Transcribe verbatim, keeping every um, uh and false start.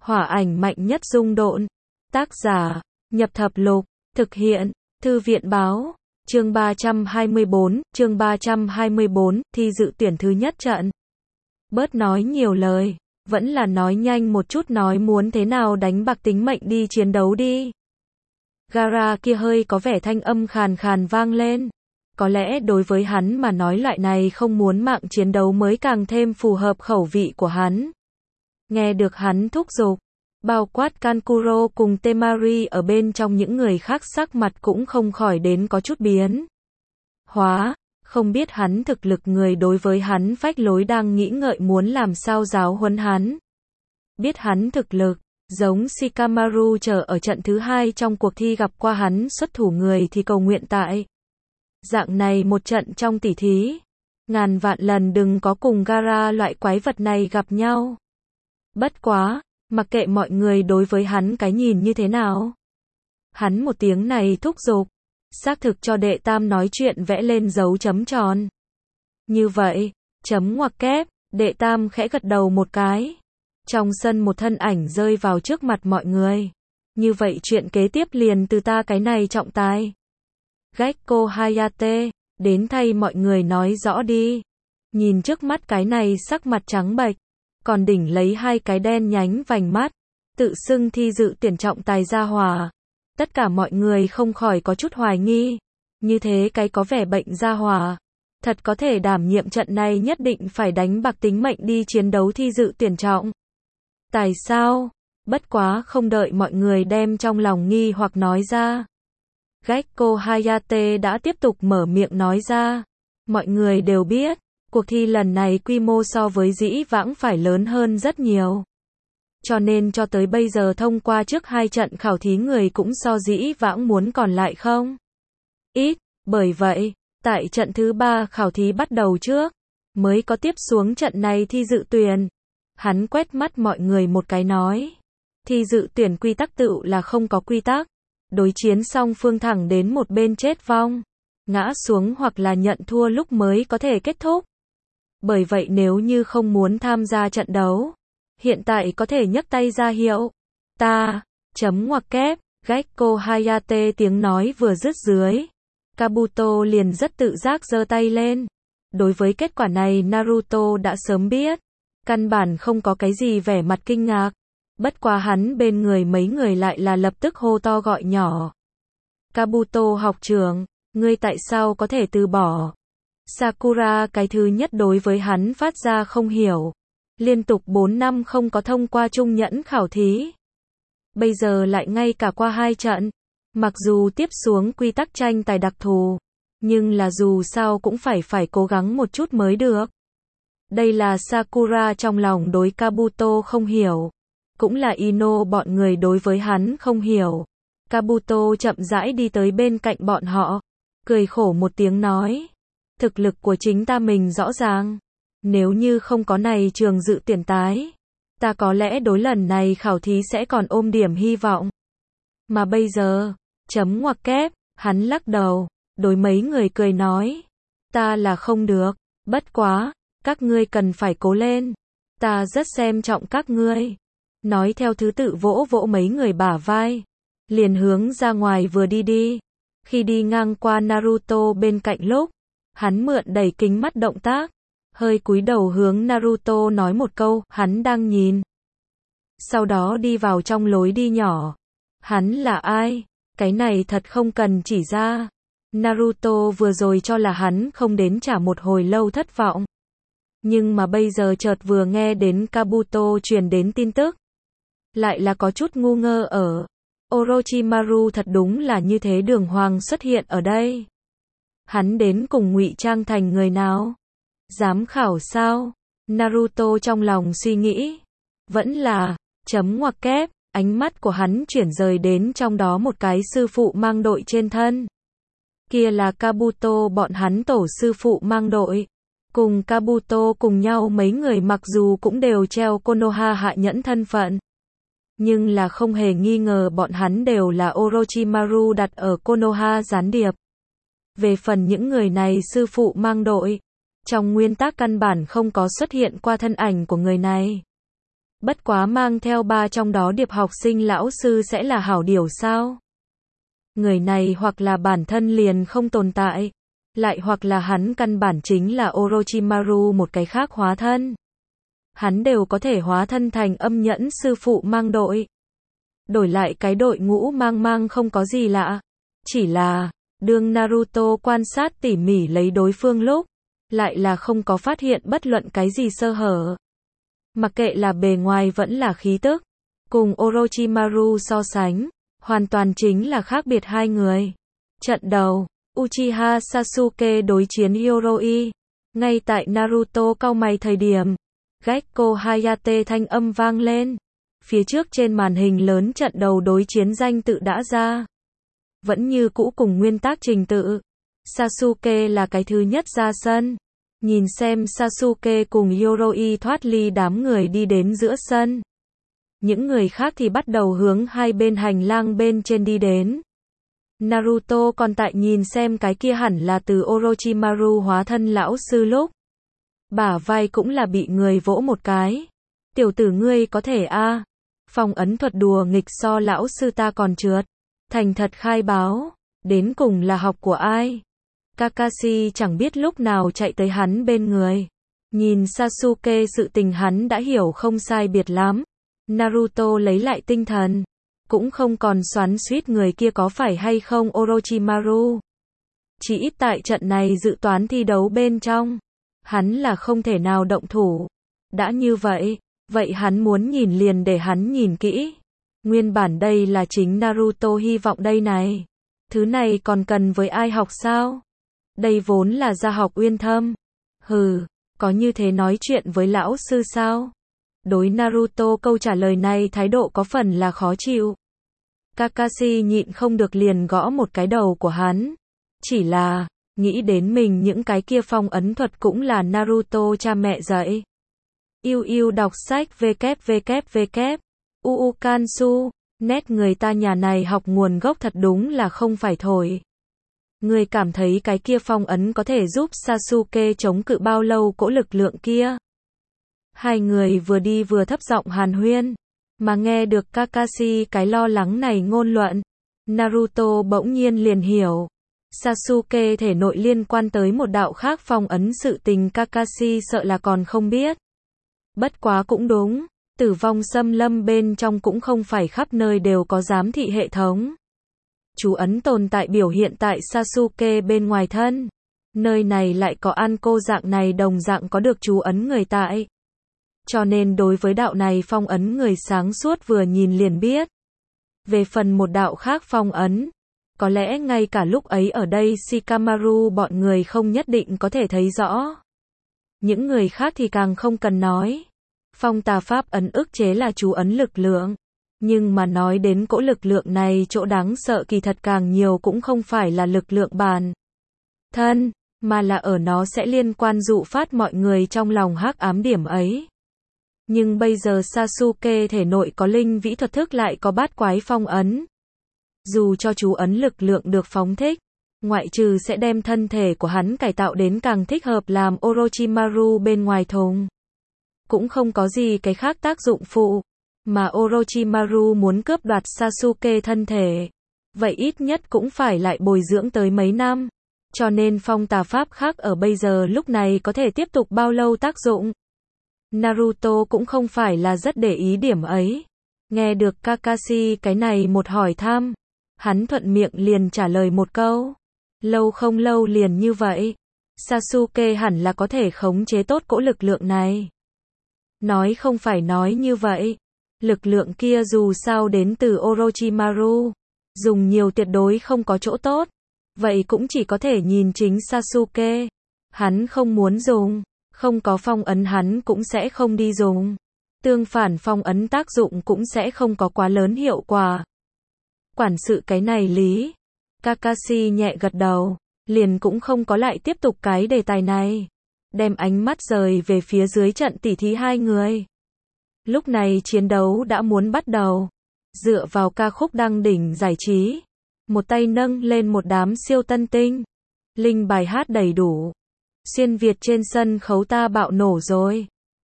Hỏa ảnh mạnh nhất dung độn. Tác giả, Nhập Thập Lục. Thực hiện, Thư viện báo. Chương ba trăm hai mươi bốn, chương ba trăm hai mươi bốn, thi dự tuyển thứ nhất trận. Bớt nói nhiều lời, vẫn là nói nhanh một chút, nói muốn thế nào đánh bạc tính mệnh đi chiến đấu đi. Gara kia hơi có vẻ thanh âm khàn khàn vang lên. Có lẽ đối với hắn mà nói loại này không muốn mạng chiến đấu mới càng thêm phù hợp khẩu vị của hắn. Nghe được hắn thúc giục, bao quát Kankuro cùng Temari ở bên trong những người khác sắc mặt cũng không khỏi đến có chút biến hóa, không biết hắn thực lực người đối với hắn phách lối đang nghĩ ngợi muốn làm sao giáo huấn hắn. Biết hắn thực lực, giống Shikamaru chờ ở trận thứ hai trong cuộc thi gặp qua hắn xuất thủ người thì cầu nguyện tại dạng này một trận trong tỉ thí, ngàn vạn lần đừng có cùng Gara loại quái vật này gặp nhau. Bất quá, mặc kệ mọi người đối với hắn cái nhìn như thế nào, hắn một tiếng này thúc giục, xác thực cho đệ tam nói chuyện vẽ lên dấu chấm tròn. Như vậy, chấm ngoặc kép, đệ tam khẽ gật đầu một cái. Trong sân một thân ảnh rơi vào trước mặt mọi người. Như vậy chuyện kế tiếp liền từ ta cái này trọng tài. Gekko Hayate, đến thay mọi người nói rõ đi. Nhìn trước mắt cái này sắc mặt trắng bệch, còn đỉnh lấy hai cái đen nhánh vành mắt, tự xưng thi dự tuyển trọng tài gia hỏa. Tất cả mọi người không khỏi có chút hoài nghi, như thế cái có vẻ bệnh gia hỏa, thật có thể đảm nhiệm trận này nhất định phải đánh bạc tính mệnh đi chiến đấu thi dự tuyển trọng tài sao? Bất quá không đợi mọi người đem trong lòng nghi hoặc nói ra, Gekko Hayate đã tiếp tục mở miệng nói ra. Mọi người đều biết, cuộc thi lần này quy mô so với dĩ vãng phải lớn hơn rất nhiều. Cho nên cho tới bây giờ thông qua trước hai trận khảo thí người cũng so dĩ vãng muốn còn lại không ít. Bởi vậy, tại trận thứ ba khảo thí bắt đầu trước, mới có tiếp xuống trận này thi dự tuyển. Hắn quét mắt mọi người một cái nói, thi dự tuyển quy tắc tự là không có quy tắc. Đối chiến song phương thẳng đến một bên chết vong, ngã xuống hoặc là nhận thua lúc mới có thể kết thúc. Bởi vậy nếu như không muốn tham gia trận đấu, hiện tại có thể nhấc tay ra hiệu. Ta, chấm ngoặc kép, Gekko Hayate tiếng nói vừa dứt dưới. Kabuto liền rất tự giác giơ tay lên. Đối với kết quả này Naruto đã sớm biết. Căn bản không có cái gì vẻ mặt kinh ngạc. Bất quá hắn bên người mấy người lại là lập tức hô to gọi nhỏ. Kabuto học trưởng, ngươi tại sao có thể từ bỏ? Sakura cái thứ nhất đối với hắn phát ra không hiểu. Liên tục bốn năm không có thông qua trung nhẫn khảo thí. Bây giờ lại ngay cả qua hai trận. Mặc dù tiếp xuống quy tắc tranh tài đặc thù, nhưng là dù sao cũng phải phải cố gắng một chút mới được. Đây là Sakura trong lòng đối Kabuto không hiểu. Cũng là Ino bọn người đối với hắn không hiểu. Kabuto chậm rãi đi tới bên cạnh bọn họ, cười khổ một tiếng nói. Thực lực của chính ta mình rõ ràng. Nếu như không có này trường dự tuyển tái, ta có lẽ đối lần này khảo thí sẽ còn ôm điểm hy vọng. Mà bây giờ, chấm ngoặc kép, hắn lắc đầu, đối mấy người cười nói. Ta là không được, bất quá, các ngươi cần phải cố lên. Ta rất xem trọng các ngươi. Nói theo thứ tự vỗ vỗ mấy người bả vai, liền hướng ra ngoài vừa đi đi. Khi đi ngang qua Naruto bên cạnh lúc, hắn mượn đẩy kính mắt động tác, hơi cúi đầu hướng Naruto nói một câu, hắn đang nhìn. Sau đó đi vào trong lối đi nhỏ. Hắn là ai? Cái này thật không cần chỉ ra. Naruto vừa rồi cho là hắn không đến trả một hồi lâu thất vọng. Nhưng mà bây giờ chợt vừa nghe đến Kabuto truyền đến tin tức, lại là có chút ngu ngơ ở. Orochimaru thật đúng là như thế đường hoàng xuất hiện ở đây. Hắn đến cùng ngụy trang thành người nào? Giám khảo sao? Naruto trong lòng suy nghĩ. Vẫn là, chấm ngoặc kép, ánh mắt của hắn chuyển rời đến trong đó một cái sư phụ mang đội trên thân. Kia là Kabuto bọn hắn tổ sư phụ mang đội. Cùng Kabuto cùng nhau mấy người mặc dù cũng đều treo Konoha hạ nhẫn thân phận. Nhưng là không hề nghi ngờ bọn hắn đều là Orochimaru đặt ở Konoha gián điệp. Về phần những người này sư phụ mang đội, trong nguyên tắc căn bản không có xuất hiện qua thân ảnh của người này. Bất quá mang theo ba trong đó điệp học sinh lão sư sẽ là hảo điều sao? Người này hoặc là bản thân liền không tồn tại, lại hoặc là hắn căn bản chính là Orochimaru một cái khác hóa thân. Hắn đều có thể hóa thân thành âm nhẫn sư phụ mang đội. Đổi lại cái đội ngũ mang mang không có gì lạ. Chỉ là, đương Naruto quan sát tỉ mỉ lấy đối phương lúc, lại là không có phát hiện bất luận cái gì sơ hở. Mặc kệ là bề ngoài vẫn là khí tức, cùng Orochimaru so sánh, hoàn toàn chính là khác biệt hai người. Trận đầu, Uchiha Sasuke đối chiến Yoroi. Ngay tại Naruto cau mày thời điểm, Gekko Hayate thanh âm vang lên. Phía trước trên màn hình lớn trận đầu đối chiến danh tự đã ra. Vẫn như cũ cùng nguyên tắc trình tự. Sasuke là cái thứ nhất ra sân. Nhìn xem Sasuke cùng Yoroi thoát ly đám người đi đến giữa sân. Những người khác thì bắt đầu hướng hai bên hành lang bên trên đi đến. Naruto còn tại nhìn xem cái kia hẳn là từ Orochimaru hóa thân lão sư lúc. Bả vai cũng là bị người vỗ một cái. Tiểu tử ngươi có thể a à. Phong ấn thuật đùa nghịch so lão sư ta còn trượt. Thành thật khai báo. Đến cùng là học của ai? Kakashi chẳng biết lúc nào chạy tới hắn bên người. Nhìn Sasuke sự tình hắn đã hiểu không sai biệt lắm. Naruto lấy lại tinh thần. Cũng không còn xoắn xuýt người kia có phải hay không Orochimaru. Chỉ ít tại trận này dự toán thi đấu bên trong. Hắn là không thể nào động thủ. Đã như vậy, vậy hắn muốn nhìn liền để hắn nhìn kỹ. Nguyên bản đây là chính Naruto hy vọng đây này. Thứ này còn cần với ai học sao? Đây vốn là gia học uyên thâm. Hừ, có như thế nói chuyện với lão sư sao? Đối Naruto câu trả lời này thái độ có phần là khó chịu. Kakashi nhịn không được liền gõ một cái đầu của hắn. Chỉ là, nghĩ đến mình những cái kia phong ấn thuật cũng là Naruto cha mẹ dạy. Yêu yêu đọc sách www. Uu Kansu, nét người ta nhà này học nguồn gốc thật đúng là không phải thổi. Người cảm thấy cái kia phong ấn có thể giúp Sasuke chống cự bao lâu cỗ lực lượng kia. Hai người vừa đi vừa thấp giọng hàn huyên. Mà nghe được Kakashi cái lo lắng này ngôn luận. Naruto bỗng nhiên liền hiểu. Sasuke thể nội liên quan tới một đạo khác phong ấn sự tình Kakashi sợ là còn không biết. Bất quá cũng đúng. Tử vong xâm lâm bên trong cũng không phải khắp nơi đều có giám thị hệ thống. Chú ấn tồn tại biểu hiện tại Sasuke bên ngoài thân. Nơi này lại có Anko dạng này đồng dạng có được chú ấn người tại. Cho nên đối với đạo này phong ấn người sáng suốt vừa nhìn liền biết. Về phần một đạo khác phong ấn, có lẽ ngay cả lúc ấy ở đây Shikamaru bọn người không nhất định có thể thấy rõ. Những người khác thì càng không cần nói. Phong tà pháp ấn ức chế là chú ấn lực lượng. Nhưng mà nói đến cỗ lực lượng này chỗ đáng sợ kỳ thật càng nhiều cũng không phải là lực lượng bản thân, mà là ở nó sẽ liên quan dụ phát mọi người trong lòng hắc ám điểm ấy. Nhưng bây giờ Sasuke thể nội có linh vĩ thuật thức lại có bát quái phong ấn. Dù cho chú ấn lực lượng được phóng thích, ngoại trừ sẽ đem thân thể của hắn cải tạo đến càng thích hợp làm Orochimaru bên ngoài thùng. Cũng không có gì cái khác tác dụng phụ. Mà Orochimaru muốn cướp đoạt Sasuke thân thể. Vậy ít nhất cũng phải lại bồi dưỡng tới mấy năm. Cho nên phong tà pháp khác ở bây giờ lúc này có thể tiếp tục bao lâu tác dụng. Naruto cũng không phải là rất để ý điểm ấy. Nghe được Kakashi cái này một hỏi thăm. Hắn thuận miệng liền trả lời một câu. Lâu không lâu liền như vậy. Sasuke hẳn là có thể khống chế tốt cỗ lực lượng này. Nói không phải nói như vậy. Lực lượng kia dù sao đến từ Orochimaru. Dùng nhiều tuyệt đối không có chỗ tốt. Vậy cũng chỉ có thể nhìn chính Sasuke. Hắn không muốn dùng. Không có phong ấn hắn cũng sẽ không đi dùng. Tương phản phong ấn tác dụng cũng sẽ không có quá lớn hiệu quả. Quản sự cái này lý. Kakashi nhẹ gật đầu. Liền cũng không có lại tiếp tục cái đề tài này. Đem ánh mắt rời về phía dưới trận tỉ thí hai người. Lúc này chiến đấu đã muốn bắt đầu. Dựa vào ca khúc đăng đỉnh giải trí. Một tay nâng lên một đám siêu tân tinh. Linh bài hát đầy đủ. Xuyên Việt trên sân khấu ta bạo nổ rồi.